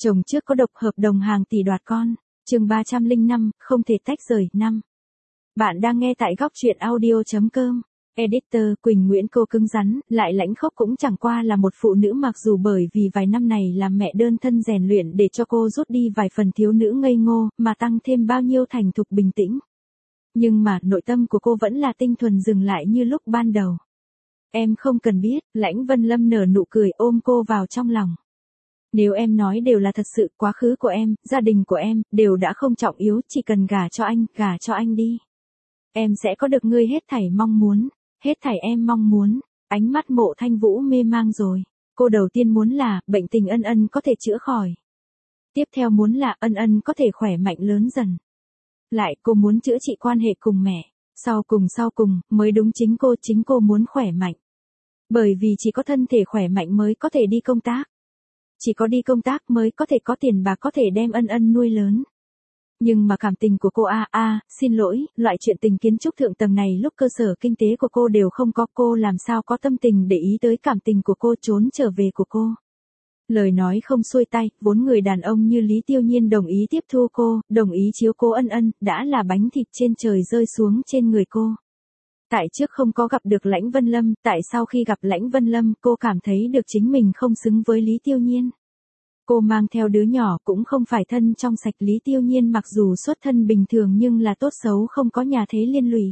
Chồng trước có độc, hợp đồng hàng tỷ đoạt con. Chương 305, không thể tách rời. 5. Bạn đang nghe tại góc truyện audio.com. Editor Quỳnh Nguyễn. Cô cứng rắn, lại lãnh khốc cũng chẳng qua là một phụ nữ, mặc dù bởi vì vài năm này làm mẹ đơn thân rèn luyện để cho cô rút đi vài phần thiếu nữ ngây ngô, mà tăng thêm bao nhiêu thành thục bình tĩnh. Nhưng mà nội tâm của cô vẫn là tinh thuần, dừng lại như lúc ban đầu. Em không cần biết. Lãnh Vân Lâm nở nụ cười, ôm cô vào trong lòng. Nếu em nói đều là thật sự, quá khứ của em, gia đình của em, đều đã không trọng yếu, chỉ cần gả cho anh đi. Em sẽ có được ngươi hết thảy mong muốn, hết thảy em mong muốn. Ánh mắt Mộ Thanh Vũ mê mang rồi. Cô đầu tiên muốn là, bệnh tình Ân Ân có thể chữa khỏi. Tiếp theo muốn là, Ân Ân có thể khỏe mạnh lớn dần. Lại cô muốn chữa trị quan hệ cùng mẹ. Sau cùng, mới đúng, chính cô muốn khỏe mạnh. Bởi vì chỉ có thân thể khỏe mạnh mới có thể đi công tác. Chỉ có đi công tác mới có thể có tiền bạc, có thể đem Ân Ân nuôi lớn. Nhưng mà cảm tình của cô xin lỗi, loại chuyện tình kiến trúc thượng tầng này lúc cơ sở kinh tế của cô đều không có, cô làm sao có tâm tình để ý tới cảm tình của cô, trốn trở về của cô. Lời nói không xuôi tay, vốn người đàn ông như Lý Tiêu Nhiên đồng ý tiếp thu cô, đồng ý chiếu cố Ân Ân, đã là bánh thịt trên trời rơi xuống trên người cô. Tại trước không có gặp được Lãnh Vân Lâm, tại sau khi gặp Lãnh Vân Lâm, cô cảm thấy được chính mình không xứng với Lý Tiêu Nhiên. Cô mang theo đứa nhỏ cũng không phải thân trong sạch. Lý Tiêu Nhiên mặc dù xuất thân bình thường nhưng là tốt xấu không có nhà thế liên lụy.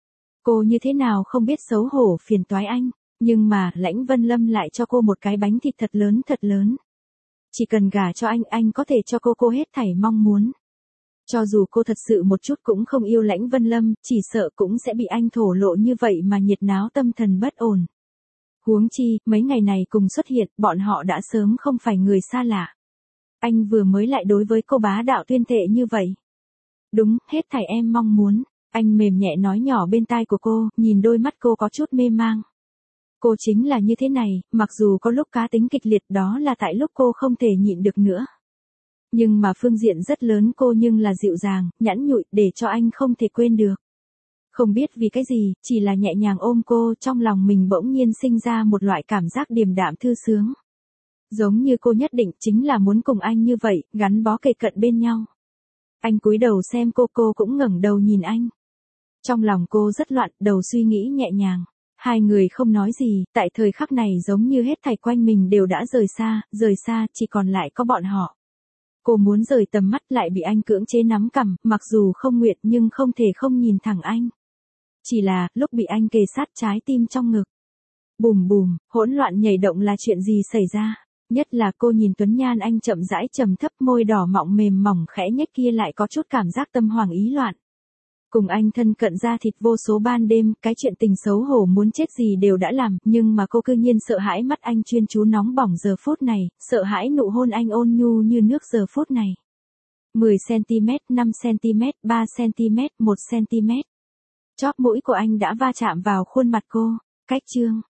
Cô như thế nào không biết xấu hổ phiền toái anh, nhưng mà Lãnh Vân Lâm lại cho cô một cái bánh thịt thật lớn. Chỉ cần gả cho anh có thể cho cô hết thảy mong muốn. Cho dù cô thật sự một chút cũng không yêu Lãnh Vân Lâm, chỉ sợ cũng sẽ bị anh thổ lộ như vậy mà nhiệt náo tâm thần bất ổn. Huống chi, mấy ngày này cùng xuất hiện, bọn họ đã sớm không phải người xa lạ. Anh vừa mới lại đối với cô bá đạo tuyên thệ như vậy. Đúng, hết thảy em mong muốn. Anh mềm nhẹ nói nhỏ bên tai của cô, nhìn đôi mắt cô có chút mê mang. Cô chính là như thế này, mặc dù có lúc cá tính kịch liệt, đó là tại lúc cô không thể nhịn được nữa. Nhưng mà phương diện rất lớn cô nhưng là dịu dàng, nhẵn nhụi, để cho anh không thể quên được. Không biết vì cái gì, chỉ là nhẹ nhàng ôm cô, trong lòng mình bỗng nhiên sinh ra một loại cảm giác điềm đạm thư sướng. Giống như cô nhất định chính là muốn cùng anh như vậy, gắn bó kề cận bên nhau. Anh cúi đầu xem cô cũng ngẩng đầu nhìn anh. Trong lòng cô rất loạn, đầu suy nghĩ nhẹ nhàng. Hai người không nói gì, tại thời khắc này giống như hết thảy quanh mình đều đã rời xa, chỉ còn lại có bọn họ. Cô muốn rời tầm mắt lại bị anh cưỡng chế nắm cằm, mặc dù không nguyện nhưng không thể không nhìn thẳng anh. Chỉ là, lúc bị anh kề sát trái tim trong ngực. Bùm bùm, hỗn loạn nhảy động là chuyện gì xảy ra? Nhất là cô nhìn tuấn nhan anh chậm rãi trầm thấp, môi đỏ mọng mềm mỏng khẽ nhếch kia lại có chút cảm giác tâm hoàng ý loạn. Cùng anh thân cận da thịt vô số ban đêm, cái chuyện tình xấu hổ muốn chết gì đều đã làm, nhưng mà cô cư nhiên sợ hãi mắt anh chuyên chú nóng bỏng giờ phút này, sợ hãi nụ hôn anh ôn nhu như nước giờ phút này. 10cm, 5cm, 3cm, 1cm. Chóp mũi của anh đã va chạm vào khuôn mặt cô. Cách chương.